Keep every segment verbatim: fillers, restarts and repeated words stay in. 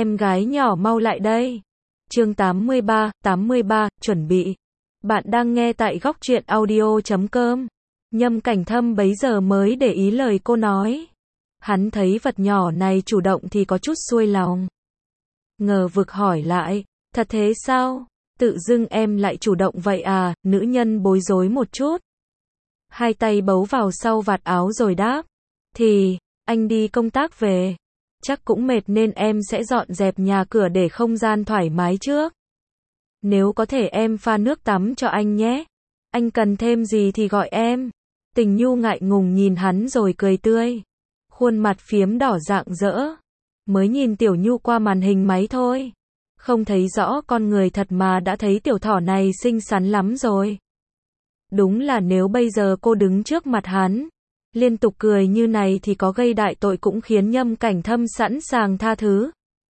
em gái nhỏ mau lại đây. Chương tám mươi ba, tám mươi ba, chuẩn bị. Bạn đang nghe tại góc truyện audio chấm com. Nhâm Cảnh Thâm bấy giờ mới để ý lời cô nói. Hắn thấy vật nhỏ này chủ động thì có chút xuôi lòng. Ngờ vực hỏi lại, thật thế sao? Tự dưng em lại chủ động vậy à? Nữ nhân bối rối một chút. Hai tay bấu vào sau vạt áo rồi đáp. Thì, anh đi công tác về. Chắc cũng mệt nên em sẽ dọn dẹp nhà cửa để không gian thoải mái trước. Nếu có thể em pha nước tắm cho anh nhé. Anh cần thêm gì thì gọi em. Tình Nhu ngại ngùng nhìn hắn rồi cười tươi. Khuôn mặt phiếm đỏ rạng rỡ. Mới nhìn Tiểu Nhu qua màn hình máy thôi. Không thấy rõ con người thật mà đã thấy tiểu thỏ này xinh xắn lắm rồi. Đúng là nếu bây giờ cô đứng trước mặt hắn, liên tục cười như này thì có gây đại tội cũng khiến Nhâm Cảnh Thâm sẵn sàng tha thứ.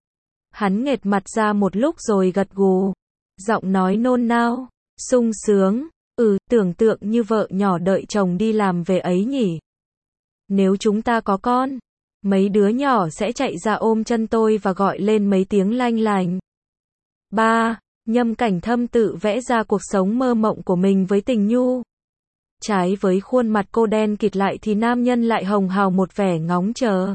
Hắn nghệt mặt ra một lúc rồi gật gù. Giọng nói nôn nao, sung sướng, ừ, tưởng tượng như vợ nhỏ đợi chồng đi làm về ấy nhỉ. Nếu chúng ta có con, mấy đứa nhỏ sẽ chạy ra ôm chân tôi và gọi lên mấy tiếng lanh lành. Ba, Nhâm Cảnh Thâm tự vẽ ra cuộc sống mơ mộng của mình với Tình Nhu. Trái với khuôn mặt cô đen kịt lại thì nam nhân lại hồng hào một vẻ ngóng chờ.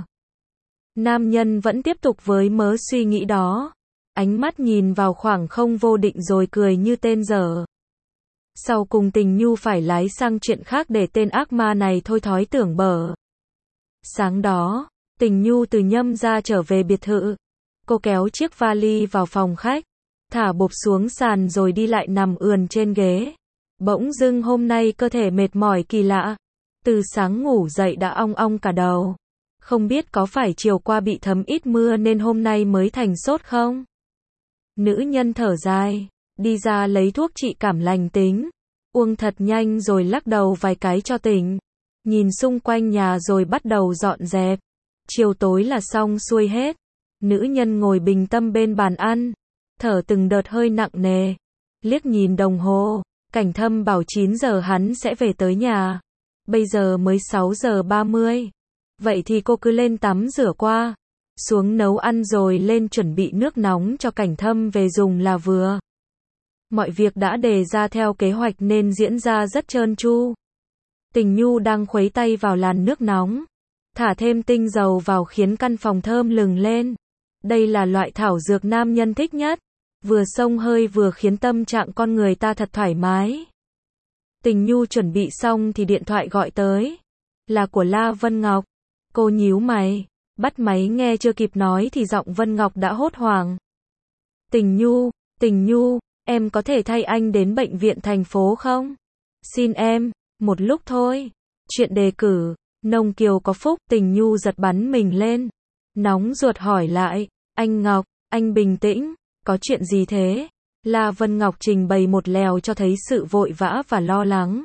Nam nhân vẫn tiếp tục với mớ suy nghĩ đó. Ánh mắt nhìn vào khoảng không vô định rồi cười như tên dở. Sau cùng Tình Nhu phải lái sang chuyện khác để tên ác ma này thôi thói tưởng bở. Sáng đó, Tình Nhu từ Nhâm ra trở về biệt thự. Cô kéo chiếc vali vào phòng khách, thả bộp xuống sàn rồi đi lại nằm ườn trên ghế. Bỗng dưng hôm nay cơ thể mệt mỏi kỳ lạ. Từ sáng ngủ dậy đã ong ong cả đầu. Không biết có phải chiều qua bị thấm ít mưa nên hôm nay mới thành sốt không? Nữ nhân thở dài, đi ra lấy thuốc trị cảm lành tính. Uống thật nhanh rồi lắc đầu vài cái cho tỉnh. Nhìn xung quanh nhà rồi bắt đầu dọn dẹp. Chiều tối là xong xuôi hết. Nữ nhân ngồi bình tâm bên bàn ăn. Thở từng đợt hơi nặng nề. Liếc nhìn đồng hồ. Cảnh Thâm bảo chín giờ hắn sẽ về tới nhà. Bây giờ mới sáu giờ ba mươi. Vậy thì cô cứ lên tắm rửa qua. Xuống nấu ăn rồi lên chuẩn bị nước nóng cho Cảnh Thâm về dùng là vừa. Mọi việc đã đề ra theo kế hoạch nên diễn ra rất trơn tru. Tình Nhu đang khuấy tay vào làn nước nóng. Thả thêm tinh dầu vào khiến căn phòng thơm lừng lên. Đây là loại thảo dược nam nhân thích nhất. Vừa xông hơi vừa khiến tâm trạng con người ta thật thoải mái. Tình Nhu chuẩn bị xong thì điện thoại gọi tới. Là của La Vân Ngọc. Cô nhíu mày. Bắt máy nghe chưa kịp nói thì giọng Vân Ngọc đã hốt hoảng. Tình Nhu, Tình Nhu, em có thể thay anh đến bệnh viện thành phố không? Xin em, một lúc thôi. Chuyện đề cử, nông kiều có phúc. Tình Nhu giật bắn mình lên. Nóng ruột hỏi lại, anh Ngọc, anh bình tĩnh, có chuyện gì thế? La Vân Ngọc trình bày một lèo cho thấy sự vội vã và lo lắng.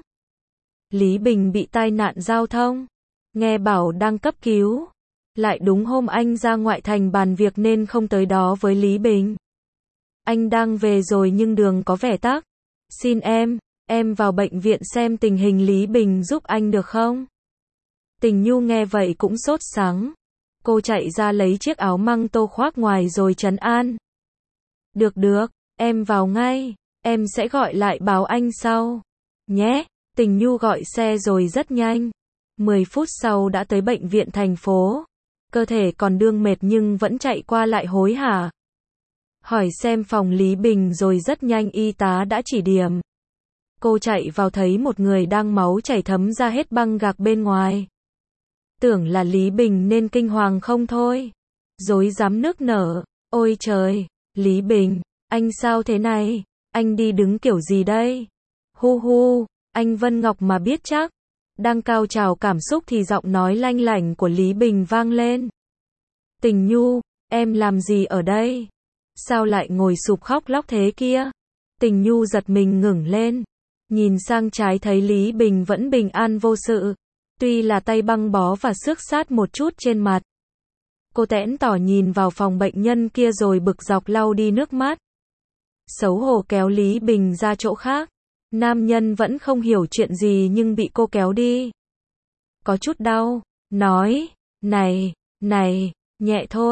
Lý Bình bị tai nạn giao thông. Nghe bảo đang cấp cứu. Lại đúng hôm anh ra ngoại thành bàn việc nên không tới đó với Lý Bình. Anh đang về rồi nhưng đường có vẻ tắc. Xin em, em vào bệnh viện xem tình hình Lý Bình giúp anh được không? Tình Nhu nghe vậy cũng sốt sắng. Cô chạy ra lấy chiếc áo măng tô khoác ngoài rồi trấn an. Được được, em vào ngay, em sẽ gọi lại báo anh sau. Nhé, Tình Nhu gọi xe rồi rất nhanh. mười phút sau đã tới bệnh viện thành phố. Cơ thể còn đương mệt nhưng vẫn chạy qua lại hối hả. Hỏi xem phòng Lý Bình rồi rất nhanh y tá đã chỉ điểm. Cô chạy vào thấy một người đang máu chảy thấm ra hết băng gạc bên ngoài. Tưởng là Lý Bình nên kinh hoàng không thôi. Rối rắm nức nở. Ôi trời, Lý Bình, anh sao thế này? Anh đi đứng kiểu gì đây? Hu hu, anh Vân Ngọc mà biết chắc. Đang cao trào cảm xúc thì giọng nói lanh lảnh của Lý Bình vang lên. Tình Nhu, em làm gì ở đây? Sao lại ngồi sụp khóc lóc thế kia? Tình Nhu giật mình ngẩng lên. Nhìn sang trái thấy Lý Bình vẫn bình an vô sự. Tuy là tay băng bó và xước sát một chút trên mặt. Cô tẽn tỏ nhìn vào phòng bệnh nhân kia rồi bực dọc lau đi nước mắt. Xấu hổ kéo Lý Bình ra chỗ khác. Nam nhân vẫn không hiểu chuyện gì nhưng bị cô kéo đi. Có chút đau. Nói, này, này, nhẹ thôi.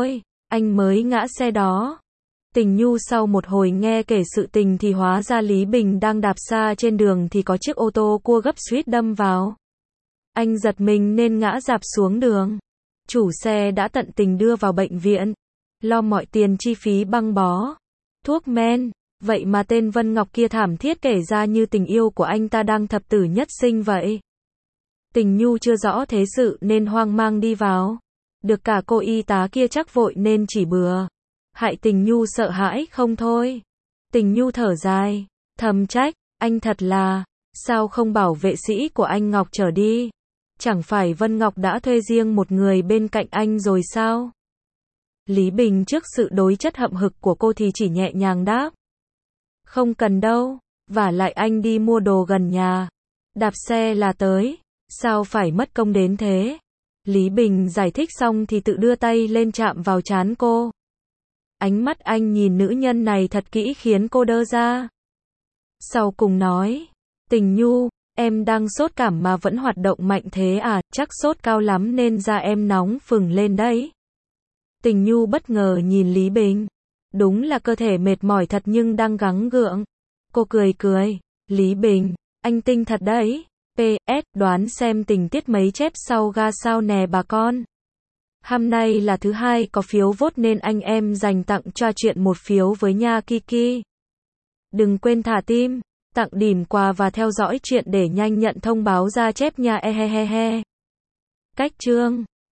Anh mới ngã xe đó. Tình Nhu sau một hồi nghe kể sự tình thì hóa ra Lý Bình đang đạp xa trên đường thì có chiếc ô tô cua gấp suýt đâm vào. Anh giật mình nên ngã rạp xuống đường. Chủ xe đã tận tình đưa vào bệnh viện, lo mọi tiền chi phí băng bó, thuốc men. Vậy mà tên Vân Ngọc kia thảm thiết kể ra như tình yêu của anh ta đang thập tử nhất sinh vậy. Tình Nhu chưa rõ thế sự nên hoang mang đi vào. Được cả cô y tá kia chắc vội nên chỉ bừa. Hại Tình Nhu sợ hãi không thôi. Tình Nhu thở dài, thầm trách, anh thật là, sao không bảo vệ sĩ của anh Ngọc trở đi? Chẳng phải Vân Ngọc đã thuê riêng một người bên cạnh anh rồi sao? Lý Bình trước sự đối chất hậm hực của cô thì chỉ nhẹ nhàng đáp. Không cần đâu, vả lại anh đi mua đồ gần nhà. Đạp xe là tới, sao phải mất công đến thế? Lý Bình giải thích xong thì tự đưa tay lên chạm vào trán cô. Ánh mắt anh nhìn nữ nhân này thật kỹ khiến cô đơ ra. Sau cùng nói, Tình Nhu, em đang sốt cảm mà vẫn hoạt động mạnh thế à, chắc sốt cao lắm nên da em nóng phừng lên đấy. Tình Nhu bất ngờ nhìn Lý Bình. Đúng là cơ thể mệt mỏi thật nhưng đang gắng gượng. Cô cười cười, Lý Bình, anh tinh thật đấy. pê ét, đoán xem tình tiết mấy chép sau ga sao nè bà con. Hôm nay là thứ hai có phiếu vote nên anh em dành tặng cho chuyện một phiếu với nha Kiki. Đừng quên thả tim, tặng điểm quà và theo dõi chuyện để nhanh nhận thông báo ra chép nha e he he he. Cách chương